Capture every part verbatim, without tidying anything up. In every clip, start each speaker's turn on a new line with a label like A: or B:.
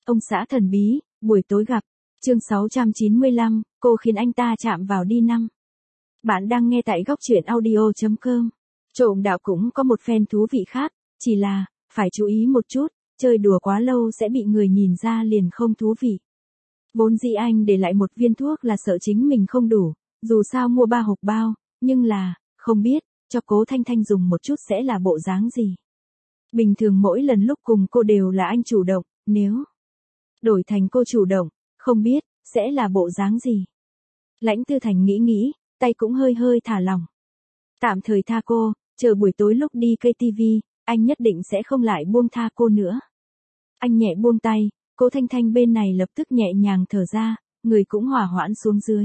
A: Ông xã thần bí, buổi tối gặp. Chương sáu trăm chín mươi lăm, cô khiến anh ta chạm vào đi năm. Bạn đang nghe tại góc truyện audio chấm com. Trộm đạo cũng có một phen thú vị khác, chỉ là, phải chú ý một chút, chơi đùa quá lâu sẽ bị người nhìn ra liền không thú vị. Vốn dĩ anh để lại một viên thuốc là sợ chính mình không đủ, dù sao mua ba hộp bao, nhưng là, không biết, cho Cố Thanh Thanh dùng một chút sẽ là bộ dáng gì. Bình thường mỗi lần lúc cùng cô đều là anh chủ động, nếu đổi thành cô chủ động, không biết, sẽ là bộ dáng gì. Lãnh Tư Thành nghĩ nghĩ, tay cũng hơi hơi thả lỏng. Tạm thời tha cô, chờ buổi tối lúc đi cây tivi, anh nhất định sẽ không lại buông tha cô nữa. Anh nhẹ buông tay, Cố Thanh Thanh bên này lập tức nhẹ nhàng thở ra, người cũng hòa hoãn xuống dưới.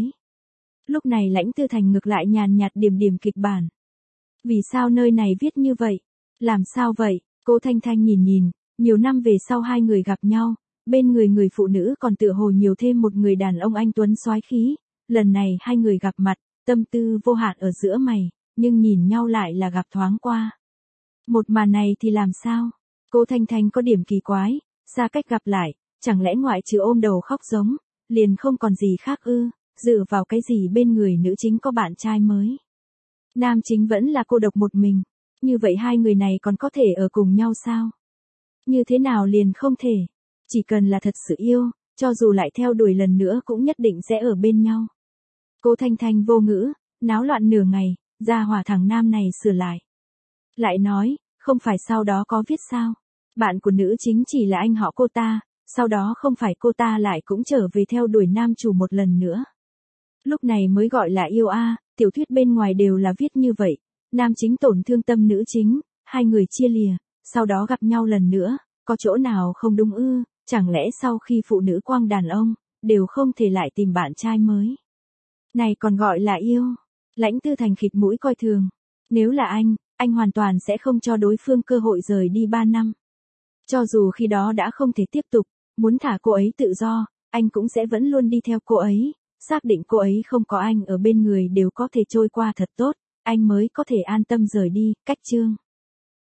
A: Lúc này Lãnh Tư Thành ngược lại nhàn nhạt điểm điểm kịch bản. Vì sao nơi này viết như vậy? Làm sao vậy? Cố Thanh Thanh nhìn nhìn, nhiều năm về sau hai người gặp nhau, bên người người phụ nữ còn tựa hồ nhiều thêm một người đàn ông anh tuấn soái khí. Lần này hai người gặp mặt, tâm tư vô hạn ở giữa mày, nhưng nhìn nhau lại là gặp thoáng qua. Một màn này thì làm sao? Cố Thanh Thanh có điểm kỳ quái, xa cách gặp lại, chẳng lẽ ngoại trừ ôm đầu khóc giống, liền không còn gì khác ư, dựa vào cái gì bên người nữ chính có bạn trai mới. Nam chính vẫn là cô độc một mình, như vậy hai người này còn có thể ở cùng nhau sao? Như thế nào liền không thể, chỉ cần là thật sự yêu, cho dù lại theo đuổi lần nữa cũng nhất định sẽ ở bên nhau. Cố Thanh Thanh vô ngữ, náo loạn nửa ngày, ra hòa thằng nam này sửa lại. Lại nói, không phải sau đó có viết sao? Bạn của nữ chính chỉ là anh họ cô ta, sau đó không phải cô ta lại cũng trở về theo đuổi nam chủ một lần nữa. Lúc này mới gọi là yêu a, à, tiểu thuyết bên ngoài đều là viết như vậy, nam chính tổn thương tâm nữ chính, hai người chia lìa, sau đó gặp nhau lần nữa, có chỗ nào không đúng ư, chẳng lẽ sau khi phụ nữ quang đàn ông, đều không thể lại tìm bạn trai mới. Này còn gọi là yêu. Lãnh Tư Thành khịt mũi coi thường. Nếu là anh, anh hoàn toàn sẽ không cho đối phương cơ hội rời đi ba năm. Cho dù khi đó đã không thể tiếp tục, muốn thả cô ấy tự do, anh cũng sẽ vẫn luôn đi theo cô ấy, xác định cô ấy không có anh ở bên người đều có thể trôi qua thật tốt, anh mới có thể an tâm rời đi, cách chương.